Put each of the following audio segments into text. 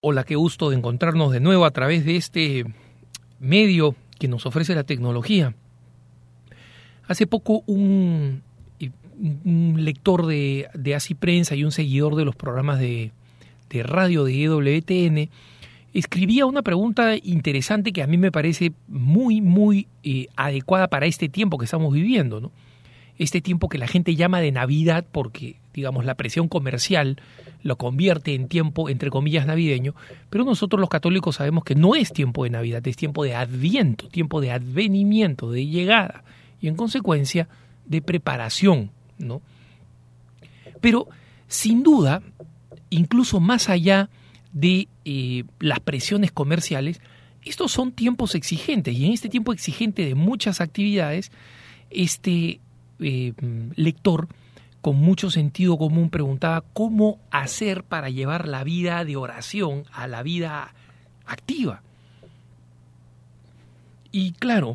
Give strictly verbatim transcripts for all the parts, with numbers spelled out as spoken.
Hola, qué gusto de encontrarnos de nuevo a través de este medio que nos ofrece la tecnología. Hace poco un, un lector de, de Así Prensa y un seguidor de los programas de, de radio de E W T N escribía una pregunta interesante que a mí me parece muy, muy eh, adecuada para este tiempo que estamos viviendo, ¿no? Este tiempo que la gente llama de Navidad porque, digamos, la presión comercial lo convierte en tiempo, entre comillas, navideño, pero nosotros los católicos sabemos que no es tiempo de Navidad, es tiempo de adviento, tiempo de advenimiento, de llegada, y en consecuencia de preparación, ¿no? Pero, sin duda, incluso más allá de eh, las presiones comerciales, estos son tiempos exigentes, y en este tiempo exigente de muchas actividades, este eh, lector con mucho sentido común preguntaba cómo hacer para llevar la vida de oración a la vida activa. Y claro,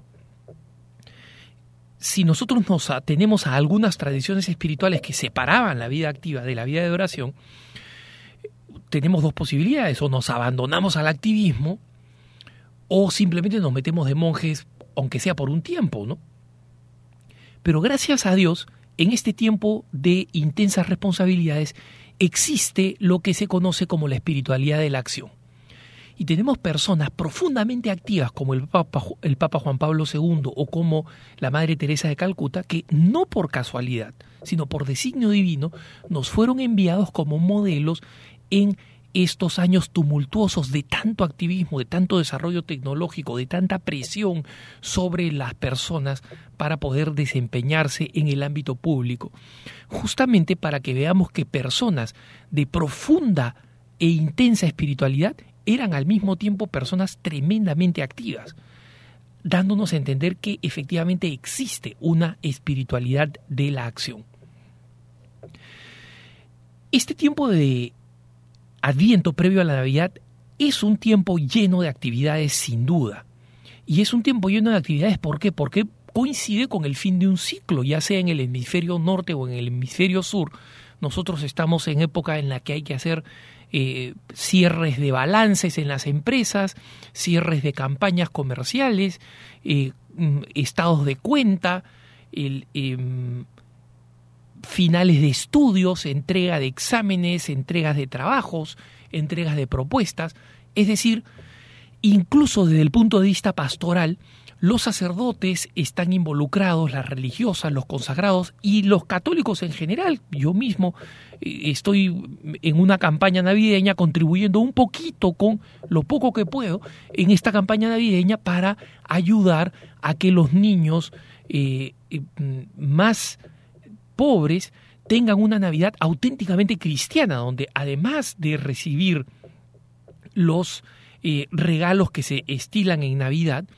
si nosotros nos atenemos a algunas tradiciones espirituales que separaban la vida activa de la vida de oración, tenemos dos posibilidades: o nos abandonamos al activismo o simplemente nos metemos de monjes, aunque sea por un tiempo, ¿no? Pero gracias a Dios, en este tiempo de intensas responsabilidades existe lo que se conoce como la espiritualidad de la acción. Y tenemos personas profundamente activas como el Papa, el Papa Juan Pablo segundo o como la Madre Teresa de Calcuta, que no por casualidad, sino por designio divino, nos fueron enviados como modelos en estos años tumultuosos de tanto activismo, de tanto desarrollo tecnológico, de tanta presión sobre las personas para poder desempeñarse en el ámbito público, justamente para que veamos que personas de profunda e intensa espiritualidad eran al mismo tiempo personas tremendamente activas, dándonos a entender que efectivamente existe una espiritualidad de la acción. Este tiempo de Adviento previo a la Navidad es un tiempo lleno de actividades sin duda. Y es un tiempo lleno de actividades, ¿por qué? Porque coincide con el fin de un ciclo, ya sea en el hemisferio norte o en el hemisferio sur. Nosotros estamos en época en la que hay que hacer eh, cierres de balances en las empresas, cierres de campañas comerciales, eh, estados de cuenta, el... Eh, finales de estudios, entrega de exámenes, entregas de trabajos, entregas de propuestas. Es decir, incluso desde el punto de vista pastoral, los sacerdotes están involucrados, las religiosas, los consagrados y los católicos en general. Yo mismo estoy en una campaña navideña contribuyendo un poquito con lo poco que puedo en esta campaña navideña para ayudar a que los niños eh, más pobres tengan una Navidad auténticamente cristiana, donde además de recibir los eh, regalos que se estilan en Navidad,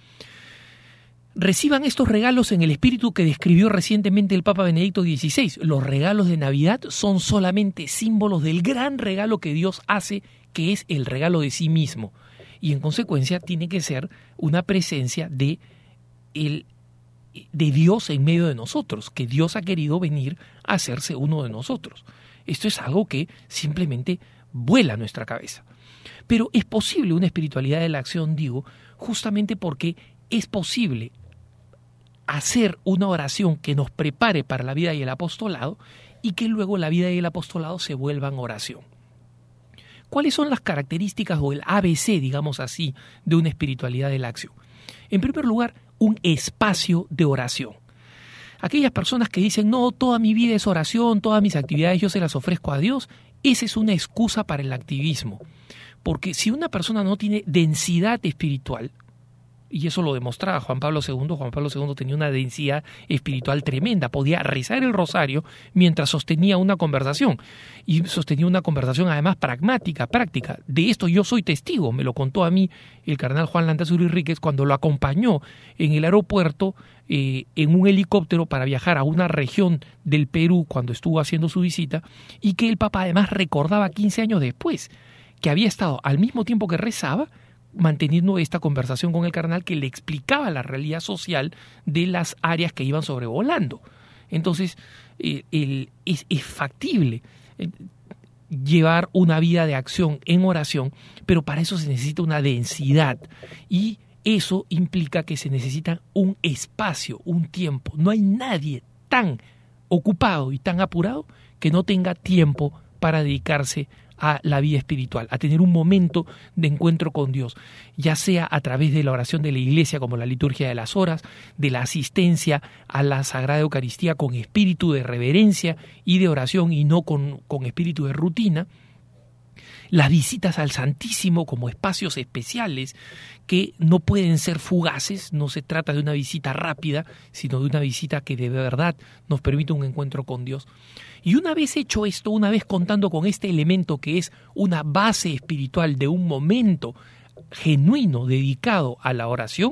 reciban estos regalos en el espíritu que describió recientemente el Papa Benedicto dieciséis. Los regalos de Navidad son solamente símbolos del gran regalo que Dios hace, que es el regalo de sí mismo. Y en consecuencia tiene que ser una presencia de el de Dios en medio de nosotros, que Dios ha querido venir a hacerse uno de nosotros. Esto es algo que simplemente vuela a nuestra cabeza. Pero es posible una espiritualidad de la acción, digo, justamente porque es posible hacer una oración que nos prepare para la vida y el apostolado y que luego la vida y el apostolado se vuelvan oración. ¿Cuáles son las características o el A B C, digamos así, de una espiritualidad de la acción? En primer lugar, un espacio de oración. Aquellas personas que dicen, no, toda mi vida es oración, todas mis actividades yo se las ofrezco a Dios, esa es una excusa para el activismo. Porque si una persona no tiene densidad espiritual, y eso lo demostraba Juan Pablo segundo, Juan Pablo segundo tenía una densidad espiritual tremenda, podía rezar el rosario mientras sostenía una conversación, y sostenía una conversación además pragmática, práctica. De esto yo soy testigo, me lo contó a mí el cardenal Juan Landazuri Ríquez cuando lo acompañó en el aeropuerto eh, en un helicóptero para viajar a una región del Perú cuando estuvo haciendo su visita, y que el Papa además recordaba quince años después que había estado al mismo tiempo que rezaba manteniendo esta conversación con el cardenal que le explicaba la realidad social de las áreas que iban sobrevolando. Entonces, eh, el, es, es factible. llevar una vida de acción en oración, pero para eso se necesita una densidad y eso implica que se necesita un espacio, un tiempo. No hay nadie tan ocupado y tan apurado que no tenga tiempo para dedicarse a la vida espiritual, a tener un momento de encuentro con Dios, ya sea a través de la oración de la iglesia como la liturgia de las horas, de la asistencia a la Sagrada Eucaristía con espíritu de reverencia y de oración y no con, con espíritu de rutina, las visitas al Santísimo como espacios especiales que no pueden ser fugaces, no se trata de una visita rápida, sino de una visita que de verdad nos permite un encuentro con Dios. Y una vez hecho esto, una vez contando con este elemento que es una base espiritual de un momento genuino dedicado a la oración,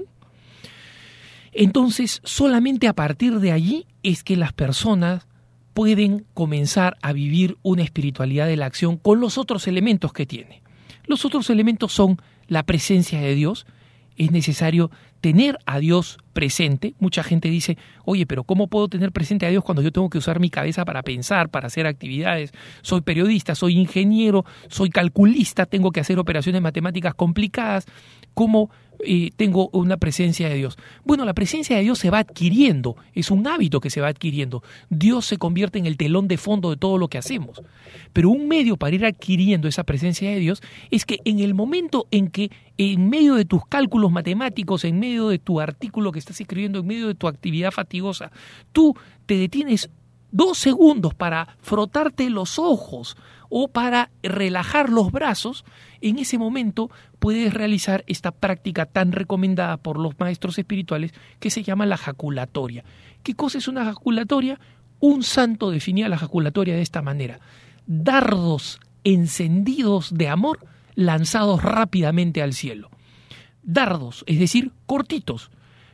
entonces solamente a partir de allí es que las personas pueden comenzar a vivir una espiritualidad de la acción con los otros elementos que tiene. Los otros elementos son la presencia de Dios. Es necesario tener a Dios presente. Mucha gente dice, oye, pero ¿cómo puedo tener presente a Dios cuando yo tengo que usar mi cabeza para pensar, para hacer actividades? Soy periodista, soy ingeniero, soy calculista, tengo que hacer operaciones matemáticas complicadas. ¿Cómo eh, tengo una presencia de Dios? Bueno, la presencia de Dios se va adquiriendo, es un hábito que se va adquiriendo. Dios se convierte en el telón de fondo de todo lo que hacemos. Pero un medio para ir adquiriendo esa presencia de Dios es que en el momento en que en medio de tus cálculos matemáticos, en medio de tu artículo que estás escribiendo, en medio de tu actividad fatigosa, tú te detienes dos segundos para frotarte los ojos o para relajar los brazos, en ese momento puedes realizar esta práctica tan recomendada por los maestros espirituales que se llama la jaculatoria. ¿Qué cosa es una jaculatoria? Un santo definía la jaculatoria de esta manera: dardos encendidos de amor lanzados rápidamente al cielo. Dardos, es decir, cortitos,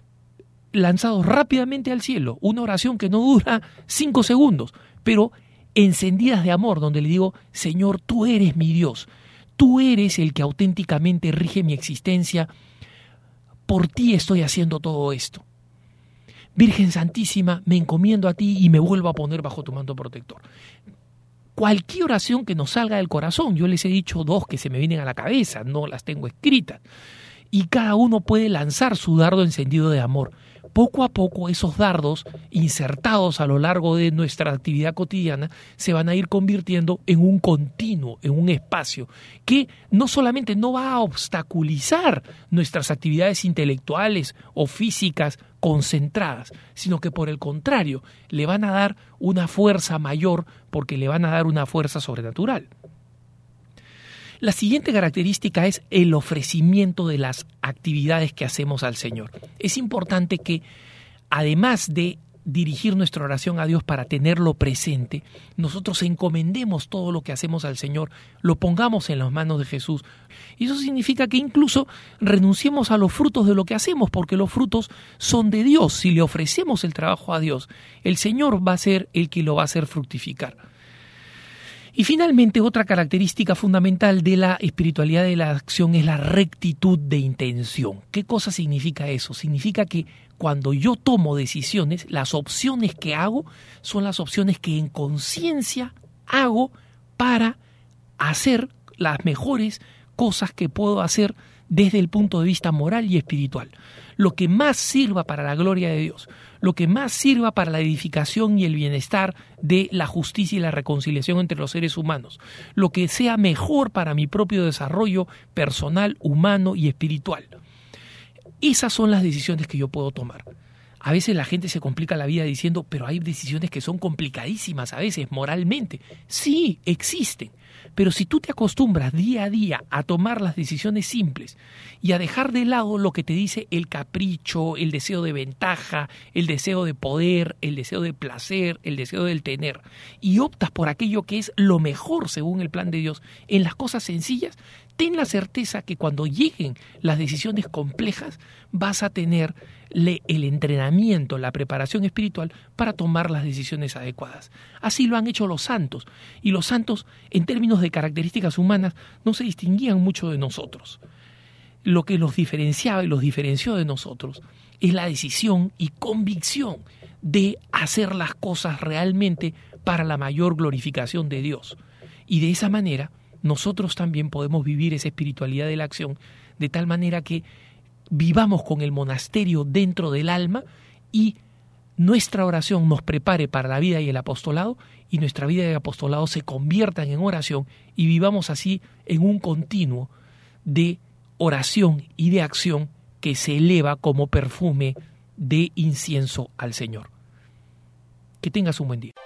lanzados rápidamente al cielo. Una oración que no dura cinco segundos, pero encendidas de amor, donde le digo, Señor, tú eres mi Dios, tú eres el que auténticamente rige mi existencia, por ti estoy haciendo todo esto. Virgen Santísima, me encomiendo a ti y me vuelvo a poner bajo tu manto protector. Cualquier oración que nos salga del corazón, yo les he dicho dos que se me vienen a la cabeza, no las tengo escritas, y cada uno puede lanzar su dardo encendido de amor. Poco a poco esos dardos insertados a lo largo de nuestra actividad cotidiana se van a ir convirtiendo en un continuo, en un espacio que no solamente no va a obstaculizar nuestras actividades intelectuales o físicas concentradas, sino que por el contrario le van a dar una fuerza mayor porque le van a dar una fuerza sobrenatural. La siguiente característica es el ofrecimiento de las actividades que hacemos al Señor. Es importante que, además de dirigir nuestra oración a Dios para tenerlo presente, nosotros encomendemos todo lo que hacemos al Señor, lo pongamos en las manos de Jesús. Y eso significa que incluso renunciemos a los frutos de lo que hacemos, porque los frutos son de Dios. Si le ofrecemos el trabajo a Dios, el Señor va a ser el que lo va a hacer fructificar. Y finalmente, otra característica fundamental de la espiritualidad de la acción es la rectitud de intención. ¿Qué cosa significa eso? Significa que cuando yo tomo decisiones, las opciones que hago son las opciones que en conciencia hago para hacer las mejores cosas que puedo hacer desde el punto de vista moral y espiritual. Lo que más sirva para la gloria de Dios, lo que más sirva para la edificación y el bienestar de la justicia y la reconciliación entre los seres humanos, lo que sea mejor para mi propio desarrollo personal, humano y espiritual. Esas son las decisiones que yo puedo tomar. A veces la gente se complica la vida diciendo, pero hay decisiones que son complicadísimas a veces moralmente. Sí, existen. Pero si tú te acostumbras día a día a tomar las decisiones simples y a dejar de lado lo que te dice el capricho, el deseo de ventaja, el deseo de poder, el deseo de placer, el deseo del tener, y optas por aquello que es lo mejor según el plan de Dios en las cosas sencillas, ten la certeza que cuando lleguen las decisiones complejas vas a tener el entrenamiento, la preparación espiritual para tomar las decisiones adecuadas. Así lo han hecho los santos, y los santos en términos de características humanas no se distinguían mucho de nosotros. Lo que los diferenciaba y los diferenció de nosotros es la decisión y convicción de hacer las cosas realmente para la mayor glorificación de Dios. Y de esa manera nosotros también podemos vivir esa espiritualidad de la acción, de tal manera que vivamos con el monasterio dentro del alma y nuestra oración nos prepare para la vida y el apostolado, y nuestra vida y el apostolado se conviertan en oración y vivamos así en un continuo de oración y de acción que se eleva como perfume de incienso al Señor. Que tengas un buen día.